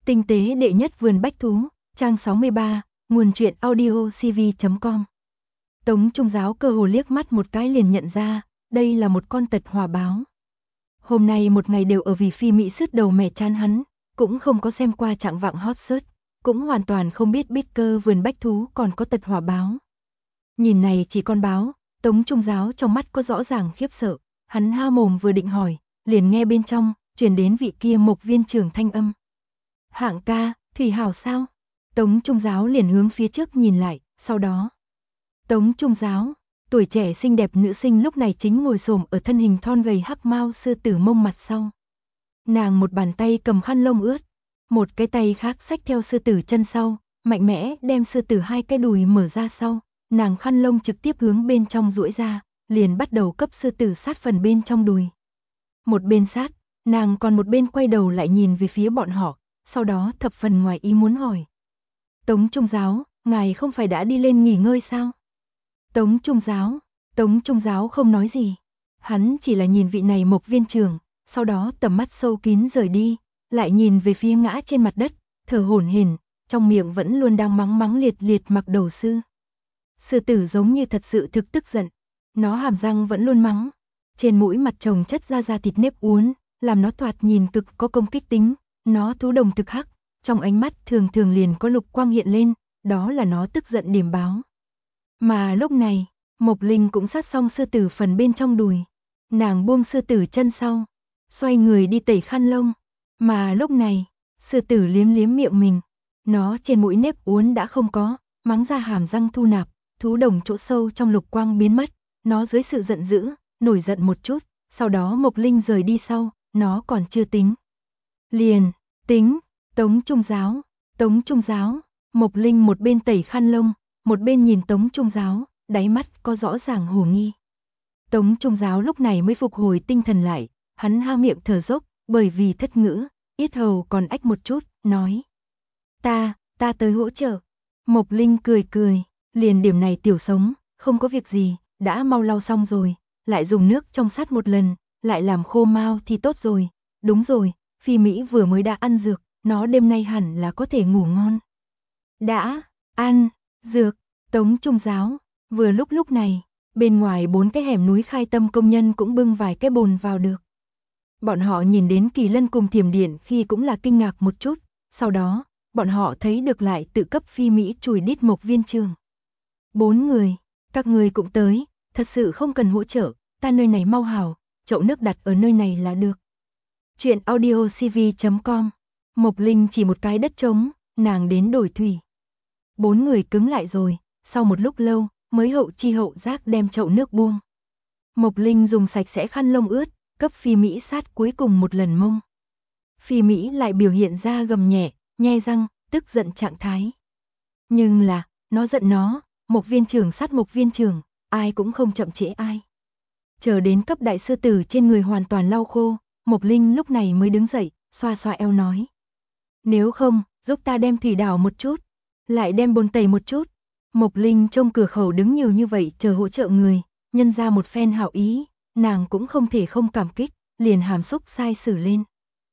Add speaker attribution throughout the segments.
Speaker 1: Tinh tế đệ nhất vườn bách thú, trang 63, nguồn truyện audio cv.com. Tống Trung Giáo cơ hồ liếc mắt một cái liền nhận ra, đây là một con tật hỏa báo. Hôm nay một ngày đều ở vì Phi Mỹ sứt đầu mẻ chán hắn, cũng không có xem qua trạng vạng hot search, cũng hoàn toàn không biết Bicker vườn bách thú còn có tật hỏa báo. Nhìn này chỉ con báo, Tống Trung Giáo trong mắt có rõ ràng khiếp sợ, hắn há mồm vừa định hỏi, liền nghe bên trong truyền đến vị kia Mộc viên trưởng thanh âm. Hạng ca, Thủy Hảo sao? Tống Trung Giáo liền hướng phía trước nhìn lại, sau đó. Tống Trung Giáo, tuổi trẻ xinh đẹp nữ sinh lúc này chính ngồi xổm ở thân hình thon gầy hắc mao sư tử mông mặt sau. Nàng một bàn tay cầm khăn lông ướt, một cái tay khác xách theo sư tử chân sau, mạnh mẽ đem sư tử hai cái đùi mở ra sau, nàng khăn lông trực tiếp hướng bên trong duỗi ra, liền bắt đầu cấp sư tử sát phần bên trong đùi. Một bên sát, nàng còn một bên quay đầu lại nhìn về phía bọn họ, sau đó thập phần ngoài ý muốn hỏi. Tống Trung Giáo, ngài không phải đã đi lên nghỉ ngơi sao? Tống Trung Giáo không nói gì. Hắn chỉ là nhìn vị này Mộc viên trưởng, sau đó tầm mắt sâu kín rời đi, lại nhìn về phía ngã trên mặt đất, thở hổn hển, trong miệng vẫn luôn đang mắng mắng liệt liệt mặc đầu sư. Sư tử giống như thật sự thực tức giận, nó hàm răng vẫn luôn mắng, trên mũi mặt chồng chất ra thịt nếp uốn, làm nó thoạt nhìn cực có công kích tính, nó thú đồng thực hắc, trong ánh mắt thường thường liền có lục quang hiện lên, đó là nó tức giận điểm báo. Mà lúc này, Mộc Linh cũng sát xong sư tử phần bên trong đùi, nàng buông sư tử chân sau, xoay người đi tẩy khăn lông, mà lúc này, sư tử liếm liếm miệng mình, nó trên mũi nếp uốn đã không có, mắng ra hàm răng thu nạp, thú đồng chỗ sâu trong lục quang biến mất, nó dưới sự giận dữ, nổi giận một chút, sau đó Mộc Linh rời đi sau, nó còn chưa tính. Liền, tính, Tống Trung Giáo, Mộc Linh một bên tẩy khăn lông, một bên nhìn Tống Trung Giáo, đáy mắt có rõ ràng hồ nghi. Tống Trung Giáo lúc này mới phục hồi tinh thần lại, hắn há miệng thở dốc, bởi vì thất ngữ, yết hầu còn ách một chút, nói. Ta tới hỗ trợ. Mộc Linh cười, liền điểm này tiểu sống, không có việc gì, đã mau lau xong rồi, lại dùng nước trong sát một lần, lại làm khô mau thì tốt rồi. Đúng rồi, Phi Mỹ vừa mới đã ăn dược, nó đêm nay hẳn là có thể ngủ ngon. Đã, ăn, dược, Tống Trung Giáo, vừa lúc này, bên ngoài 4 cái hẻm núi Khai Tâm công nhân cũng bưng vài cái bồn vào được. Bọn họ nhìn đến Kỳ Lân cùng Thiểm Điện khi cũng là kinh ngạc một chút, sau đó, bọn họ thấy được lại tự cấp Phi Mỹ chùi đít Mộc viên trường. 4 người, các người cũng tới, thật sự không cần hỗ trợ, ta nơi này mau hảo, chậu nước đặt ở nơi này là được. Chuyện audio cv.com. Mộc Linh chỉ một cái đất trống, nàng đến đổi thủy. 4 người cứng lại rồi, sau một lúc lâu, mới hậu chi hậu giác đem chậu nước buông. Mộc Linh dùng sạch sẽ khăn lông ướt, cấp Phi Mỹ sát cuối cùng một lần mông. Phi Mỹ lại biểu hiện ra gầm nhẹ, nhe răng, tức giận trạng thái. Nhưng là, nó giận nó, Mộc viên trưởng sát Mộc viên trưởng, ai cũng không chậm trễ ai. Chờ đến cấp đại sư tử trên người hoàn toàn lau khô, Mộc Linh lúc này mới đứng dậy, xoa xoa eo nói. Nếu không, giúp ta đem thủy đảo một chút, lại đem bồn tẩy một chút. Mộc Linh trong cửa khẩu đứng nhiều như vậy chờ hỗ trợ người, nhân ra một phen hảo ý, nàng cũng không thể không cảm kích, liền hàm xúc sai xử lên.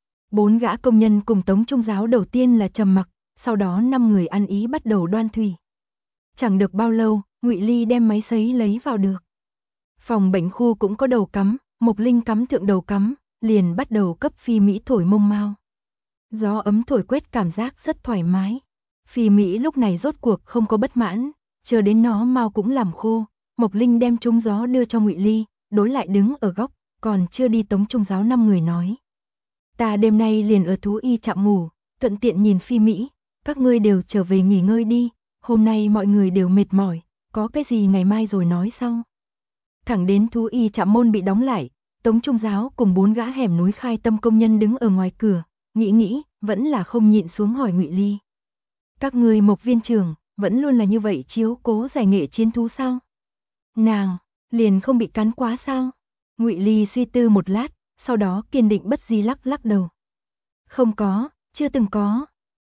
Speaker 1: 4 gã công nhân cùng Tống Trung Giáo đầu tiên là trầm mặc, sau đó 5 người ăn ý bắt đầu đoan thủy. Chẳng được bao lâu, Ngụy Ly đem máy sấy lấy vào được. Phòng bệnh khu cũng có đầu cắm, Mộc Linh cắm thượng đầu cắm, liền bắt đầu cấp Phi Mỹ thổi mông mau. Gió ấm thổi quét cảm giác rất thoải mái. Phi Mỹ lúc này rốt cuộc không có bất mãn, chờ đến nó mau cũng làm khô, Mộc Linh đem trúng gió đưa cho Ngụy Ly, đối lại đứng ở góc, còn chưa đi Tống Trung Giáo 5 người nói. Ta đêm nay liền ở thú y trạm ngủ, thuận tiện nhìn Phi Mỹ, các ngươi đều trở về nghỉ ngơi đi, hôm nay mọi người đều mệt mỏi, có cái gì ngày mai rồi nói sau. Thẳng đến thú y trạm môn bị đóng lại, Tống Trung Giáo cùng 4 gã hẻm núi Khai Tâm công nhân đứng ở ngoài cửa, nghĩ, vẫn là không nhịn xuống hỏi Ngụy Ly. Các người Mộc viên trưởng, vẫn luôn là như vậy chiếu cố giải nghệ chiến thú sao? Nàng, liền không bị cắn quá sao? Ngụy Ly suy tư một lát, sau đó kiên định bất di lắc đầu. Không có, chưa từng có.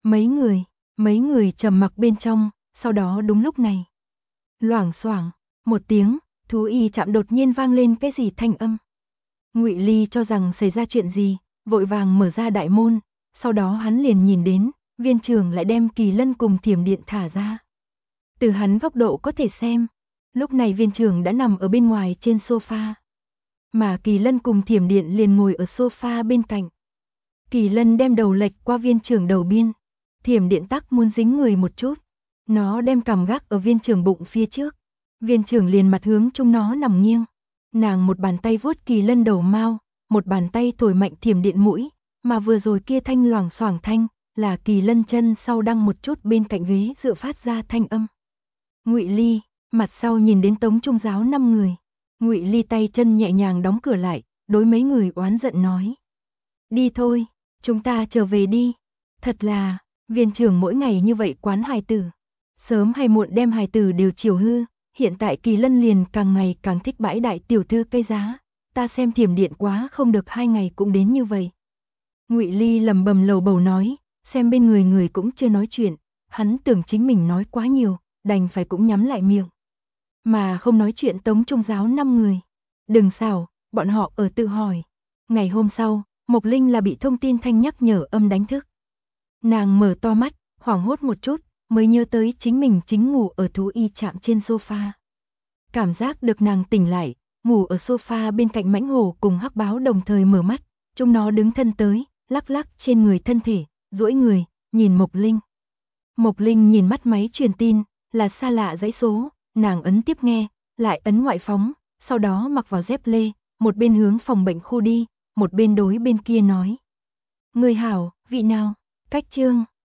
Speaker 1: Mấy người trầm mặc bên trong, sau đó đúng lúc này. Loảng xoảng, một tiếng, thú y trạm đột nhiên vang lên cái gì thanh âm. Ngụy Ly cho rằng xảy ra chuyện gì, vội vàng mở ra đại môn, sau đó hắn liền nhìn đến, Viên Trường lại đem Kỳ Lân cùng Thiểm Điện thả ra. Từ hắn góc độ có thể xem, lúc này Viên Trường đã nằm ở bên ngoài trên sofa, mà Kỳ Lân cùng Thiểm Điện liền ngồi ở sofa bên cạnh. Kỳ Lân đem đầu lệch qua Viên Trường đầu biên, Thiểm Điện tắc muốn dính người một chút, nó đem cằm gác ở Viên Trường bụng phía trước, Viên Trường liền mặt hướng chung nó nằm nghiêng, nàng một bàn tay vuốt Kỳ Lân đầu mao, một bàn tay thổi mạnh Thiểm Điện mũi, mà vừa rồi kia thanh loảng xoảng thanh, là Kỳ Lân chân sau đăng một chút bên cạnh ghế dựa phát ra thanh âm. Ngụy Ly, mặt sau nhìn đến Tống Trung Giáo 5 người, Ngụy Ly tay chân nhẹ nhàng đóng cửa lại, đối mấy người oán giận nói: "Đi thôi, chúng ta trở về đi." Thật là, Viên Trường mỗi ngày như vậy quán hài tử, sớm hay muộn đem hài tử đều chiều hư, hiện tại Kỳ Lân liền càng ngày càng thích bãi đại tiểu thư cây giá, ta xem Thiểm Điện quá không được 2 ngày cũng đến như vậy. Ngụy Ly lẩm bẩm lầu bầu nói, xem bên người người cũng chưa nói chuyện, hắn tưởng chính mình nói quá nhiều, đành phải cũng nhắm lại miệng. Mà không nói chuyện Tống Trung Giáo 5 người. Đừng xảo, bọn họ ở tự hỏi. Ngày hôm sau, Mộc Linh là bị thông tin thanh nhắc nhở âm đánh thức. Nàng mở to mắt, hoảng hốt một chút, mới nhớ tới chính mình chính ngủ ở thú y trạm trên sofa. Cảm giác được nàng tỉnh lại, ngủ ở sofa bên cạnh Mãnh Hổ cùng Hắc Báo đồng thời mở mắt, chúng nó đứng thân tới, lắc lắc trên người thân thể, duỗi người, nhìn Mộc Linh. Mộc Linh nhìn mắt máy truyền tin, là xa lạ dãy số, nàng ấn tiếp nghe, lại ấn ngoại phóng, sau đó mặc vào dép lê, một bên hướng phòng bệnh khu đi, một bên đối bên kia nói: "Người hảo, vị nào?" Cách chương